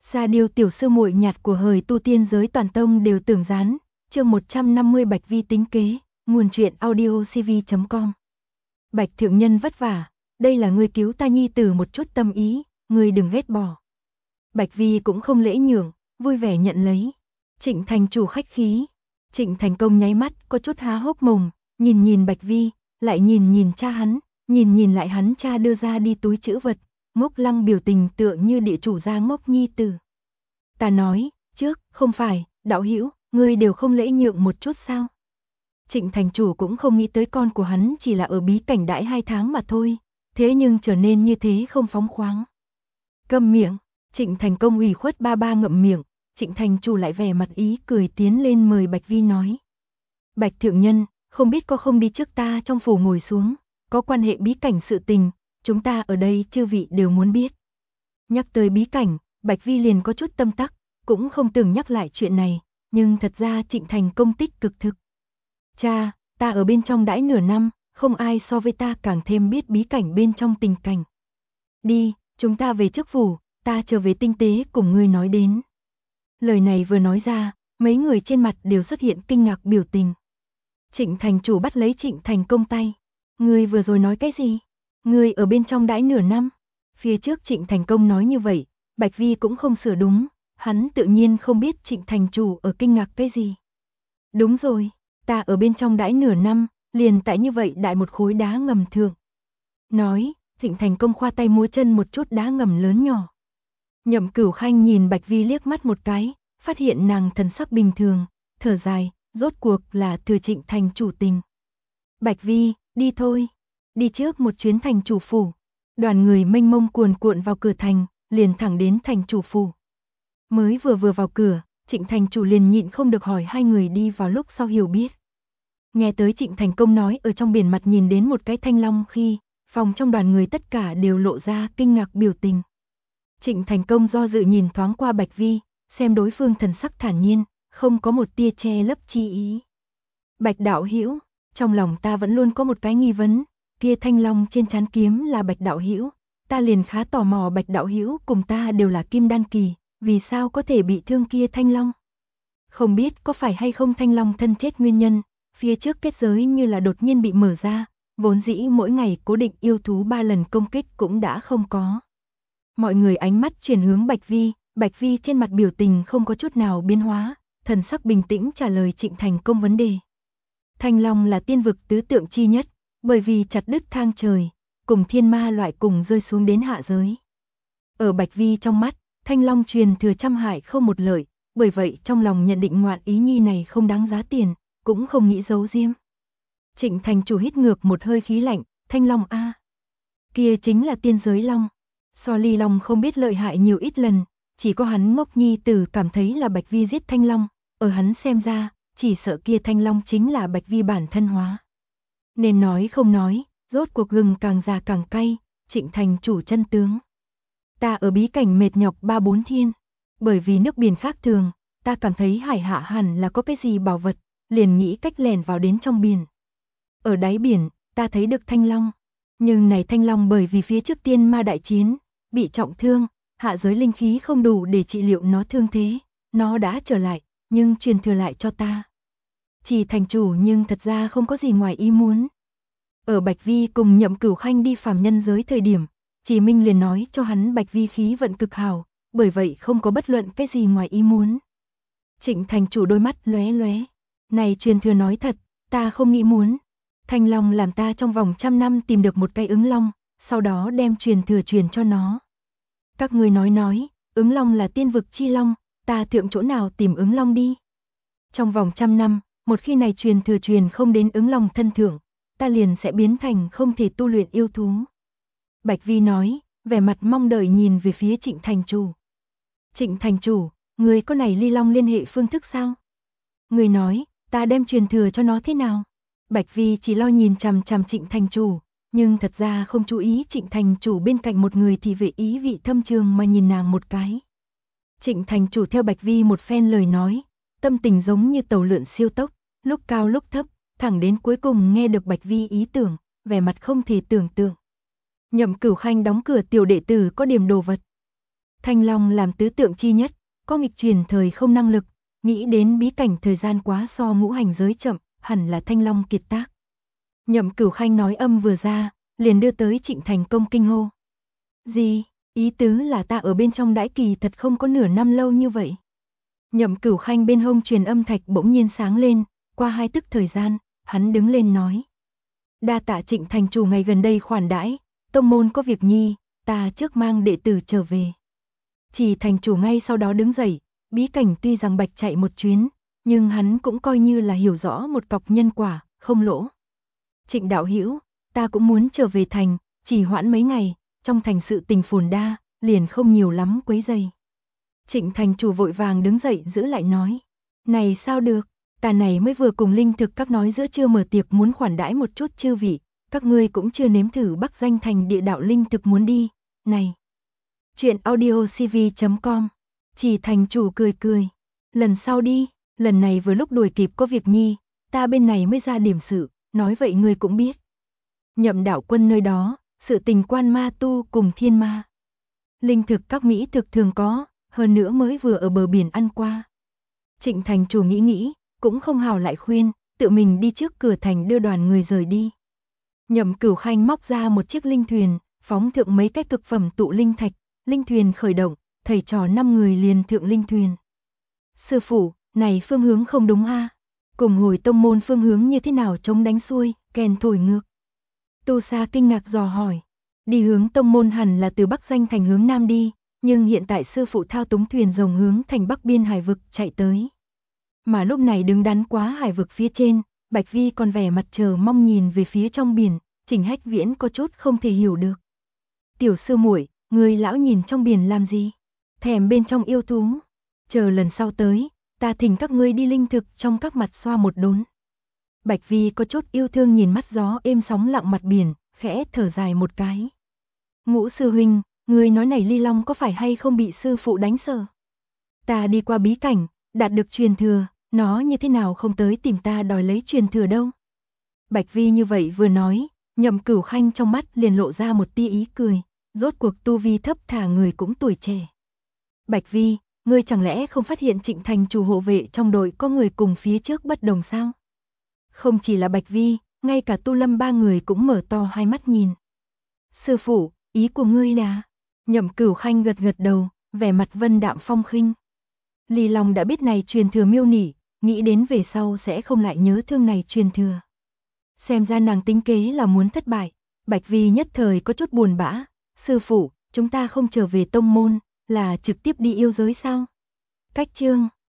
Sa Điêu tiểu sư muội nhạt của hời tu tiên giới toàn tông đều tưởng gián, chương 150 Bạch Vi tính kế, nguồn truyện audiocv.com. Bạch thượng nhân vất vả, đây là ngươi cứu ta nhi tử một chút tâm ý, ngươi đừng ghét bỏ. Bạch Vi cũng không lễ nhường, vui vẻ nhận lấy. Trịnh thành chủ khách khí. Trịnh thành công nháy mắt có chút há hốc mồm, nhìn Bạch Vi, lại nhìn cha hắn, nhìn lại hắn cha đưa ra đi túi trữ vật. Ngốc Lăng biểu tình tựa như địa chủ gia ngốc nhi tử. Ta nói, trước, không phải, đạo hữu, ngươi đều không lễ nhượng một chút sao? Trịnh thành chủ cũng không nghĩ tới con của hắn chỉ là ở bí cảnh đãi 2 tháng mà thôi, thế nhưng trở nên như thế không phóng khoáng. Câm miệng, Trịnh thành công ủy khuất ba ngậm miệng, Trịnh thành chủ lại vẻ mặt ý cười tiến lên mời Bạch Vi nói. Bạch thượng nhân, không biết có không đi trước ta trong phủ ngồi xuống, có quan hệ bí cảnh sự tình, chúng ta ở đây chư vị đều muốn biết. Nhắc tới bí cảnh, Bạch Vi liền có chút tâm tắc, cũng không từng nhắc lại chuyện này, nhưng thật ra Trịnh thành công tích cực thực. Cha, ta ở bên trong đãi nửa năm, không ai so với ta càng thêm biết bí cảnh bên trong tình cảnh. Đi, chúng ta về trước phủ, ta trở về tinh tế cùng ngươi nói đến. Lời này vừa nói ra, mấy người trên mặt đều xuất hiện kinh ngạc biểu tình. Trịnh thành chủ bắt lấy Trịnh thành công tay. Ngươi vừa rồi nói cái gì? Ngươi ở bên trong đãi nửa năm. Phía trước Trịnh thành công nói như vậy, Bạch Vi cũng không sửa đúng, hắn tự nhiên không biết Trịnh thành chủ ở kinh ngạc cái gì. Đúng rồi, ta ở bên trong đãi nửa năm, liền tại như vậy đại một khối đá ngầm thượng. Nói, Trịnh thành công khoa tay múa chân một chút đá ngầm lớn nhỏ. Nhậm Cửu Khanh nhìn Bạch Vi liếc mắt một cái, phát hiện nàng thần sắc bình thường, thở dài, rốt cuộc là thừa Trịnh thành chủ tình. Bạch Vi, đi thôi, đi trước một chuyến thành chủ phủ. Đoàn người mênh mông cuồn cuộn vào cửa thành, liền thẳng đến thành chủ phủ. Mới vừa vào cửa, Trịnh thành chủ liền nhịn không được hỏi hai người đi vào lúc sau hiểu biết. Nghe tới Trịnh thành công nói ở trong biển mặt nhìn đến một cái thanh long khi, phòng trong đoàn người tất cả đều lộ ra kinh ngạc biểu tình. Trịnh thành công do dự nhìn thoáng qua Bạch Vi, xem đối phương thần sắc thản nhiên, không có một tia che lấp chi ý. Bạch đạo hữu, trong lòng ta vẫn luôn có một cái nghi vấn, kia thanh long trên trán kiếm là Bạch đạo hữu, ta liền khá tò mò Bạch đạo hữu cùng ta đều là kim đan kỳ, vì sao có thể bị thương kia thanh long? Không biết có phải hay không thanh long thân chết nguyên nhân, phía trước kết giới như là đột nhiên bị mở ra, vốn dĩ mỗi ngày cố định yêu thú 3 lần công kích cũng đã không có. Mọi người ánh mắt chuyển hướng Bạch Vi trên mặt biểu tình không có chút nào biến hóa, thần sắc bình tĩnh trả lời Trịnh thành công vấn đề. Thanh long là tiên vực tứ tượng chi nhất, bởi vì chặt đứt thang trời, cùng thiên ma loại cùng rơi xuống đến hạ giới. Ở Bạch Vi trong mắt, thanh long truyền thừa trăm hại không một lợi, bởi vậy trong lòng nhận định ngoạn ý nhi này không đáng giá tiền, cũng không nghĩ giấu giếm. Trịnh thành chủ hít ngược một hơi khí lạnh, thanh long a, kia chính là tiên giới long. So ly long không biết lợi hại nhiều ít lần, chỉ có hắn ngốc nhi tử cảm thấy là Bạch Vi giết thanh long, ở hắn xem ra, chỉ sợ kia thanh long chính là Bạch Vi bản thân hóa. Nên nói không nói, rốt cuộc gừng càng già càng cay, Trịnh thành chủ chân tướng. Ta ở bí cảnh mệt nhọc 3-4 thiên, bởi vì nước biển khác thường, ta cảm thấy hải hạ hẳn là có cái gì bảo vật, liền nghĩ cách lẻn vào đến trong biển. Ở đáy biển, ta thấy được thanh long, nhưng này thanh long bởi vì phía trước tiên ma đại chiến, bị trọng thương, hạ giới linh khí không đủ để trị liệu nó thương thế, nó đã trở lại, nhưng truyền thừa lại cho ta. Chỉ thành chủ nhưng thật ra không có gì ngoài ý muốn. Ở Bạch Vi cùng Nhậm Cửu Khanh đi phàm nhân giới thời điểm, Chỉ Minh liền nói cho hắn Bạch Vi khí vận cực hảo, bởi vậy không có bất luận cái gì ngoài ý muốn. Trịnh thành chủ đôi mắt lóe lóe, này truyền thừa nói thật, ta không nghĩ muốn. Thanh long làm ta trong vòng 100 năm tìm được một cây ứng long, sau đó đem truyền thừa truyền cho nó. Các ngươi nói, ứng long là tiên vực chi long, ta thượng chỗ nào tìm ứng long đi. Trong vòng 100 năm, một khi này truyền thừa truyền không đến ứng long thân thượng, ta liền sẽ biến thành không thể tu luyện yêu thú. Bạch Vi nói, vẻ mặt mong đợi nhìn về phía Trịnh thành chủ. Trịnh thành chủ, người có này ly long liên hệ phương thức sao? Người nói, ta đem truyền thừa cho nó thế nào? Bạch Vi chỉ lo nhìn chằm chằm Trịnh thành chủ, nhưng thật ra không chú ý Trịnh thành chủ bên cạnh một người thì về ý vị thâm trường mà nhìn nàng một cái. Trịnh thành chủ theo Bạch Vi một phen lời nói, tâm tình giống như tàu lượn siêu tốc, lúc cao lúc thấp, thẳng đến cuối cùng nghe được Bạch Vi ý tưởng, vẻ mặt không thể tưởng tượng. Nhậm Cửu Khanh đóng cửa tiểu đệ tử có điểm đồ vật. Thanh Long làm tứ tượng chi nhất, có nghịch truyền thời không năng lực, nghĩ đến bí cảnh thời gian quá so ngũ hành giới chậm, hẳn là Thanh Long kiệt tác. Nhậm Cửu Khanh nói âm vừa ra, liền đưa tới Trịnh Thành Công kinh hô. Gì, ý tứ là ta ở bên trong đãi kỳ thật không có nửa năm lâu như vậy. Nhậm Cửu Khanh bên hông truyền âm thạch bỗng nhiên sáng lên, qua 2 tức thời gian, hắn đứng lên nói. Đa tạ Trịnh thành chủ ngày gần đây khoản đãi, tông môn có việc nhi, ta trước mang đệ tử trở về. Chỉ thành chủ ngay sau đó đứng dậy, bí cảnh tuy rằng bạch chạy một chuyến, nhưng hắn cũng coi như là hiểu rõ một cọc nhân quả, không lỗ. Trịnh đạo hữu, ta cũng muốn trở về thành, chỉ hoãn mấy ngày, trong thành sự tình phồn đa, liền không nhiều lắm quấy rầy. Trịnh thành chủ vội vàng đứng dậy giữ lại nói, này sao được, ta này mới vừa cùng linh thực các nói giữa trưa mở tiệc muốn khoản đãi một chút chư vị, các ngươi cũng chưa nếm thử Bắc Danh thành địa đạo linh thực muốn đi, này. Chuyện audiocv.com, chỉ thành chủ cười cười, lần sau đi, lần này vừa lúc đuổi kịp có việc nhi, ta bên này mới ra điểm sự, nói vậy ngươi cũng biết. Nhậm đạo quân nơi đó, sự tình quan ma tu cùng thiên ma. Linh thực các mỹ thực thường có, hơn nữa mới vừa ở bờ biển ăn qua. Trịnh thành chủ nghĩ, cũng không hào lại khuyên, tự mình đi trước cửa thành đưa đoàn người rời đi. Nhậm Cửu Khanh móc ra một chiếc linh thuyền, phóng thượng mấy cái cực phẩm tụ linh thạch, linh thuyền khởi động, thầy trò 5 người liền thượng linh thuyền. Sư phụ, này phương hướng không đúng a? Cùng hồi tông môn phương hướng như thế nào chống đánh xuôi, kèn thổi ngược. Tu Sa kinh ngạc dò hỏi, đi hướng tông môn hẳn là từ Bắc Danh thành hướng nam đi, nhưng hiện tại sư phụ thao túng thuyền rồng hướng thành Bắc biên hải vực chạy tới. Mà lúc này đứng đắn quá hải vực phía trên, Bạch Vi còn vẻ mặt chờ mong nhìn về phía trong biển, Trình Hách Viễn có chút không thể hiểu được. Tiểu sư muội, người lão nhìn trong biển làm gì? Thèm bên trong yêu thú. Chờ lần sau tới, ta thỉnh các ngươi đi linh thực trong các mặt xoa một đốn. Bạch Vi có chút yêu thương nhìn mắt gió êm sóng lặng mặt biển, khẽ thở dài một cái. Ngũ sư huynh, người nói này Ly Long có phải hay không bị sư phụ đánh sợ? Ta đi qua bí cảnh, đạt được truyền thừa, nó như thế nào không tới tìm ta đòi lấy truyền thừa đâu? Bạch Vi như vậy vừa nói, Nhậm Cửu Khanh trong mắt liền lộ ra một tia ý cười, rốt cuộc tu vi thấp thả người cũng tuổi trẻ. Bạch Vi, ngươi chẳng lẽ không phát hiện Trịnh thành chủ hộ vệ trong đội có người cùng phía trước bất đồng sao? Không chỉ là Bạch Vi, ngay cả Tu Lâm 3 người cũng mở to hai mắt nhìn. Sư phụ, ý của ngươi là? Nhậm Cửu Khanh gật gật đầu, vẻ mặt vân đạm phong khinh. Ly Long đã biết này truyền thừa miêu nỉ, nghĩ đến về sau sẽ không lại nhớ thương này truyền thừa. Xem ra nàng tính kế là muốn thất bại, Bạch Vi nhất thời có chút buồn bã. Sư phụ, chúng ta không trở về tông môn, là trực tiếp đi yêu giới sao? Cách chương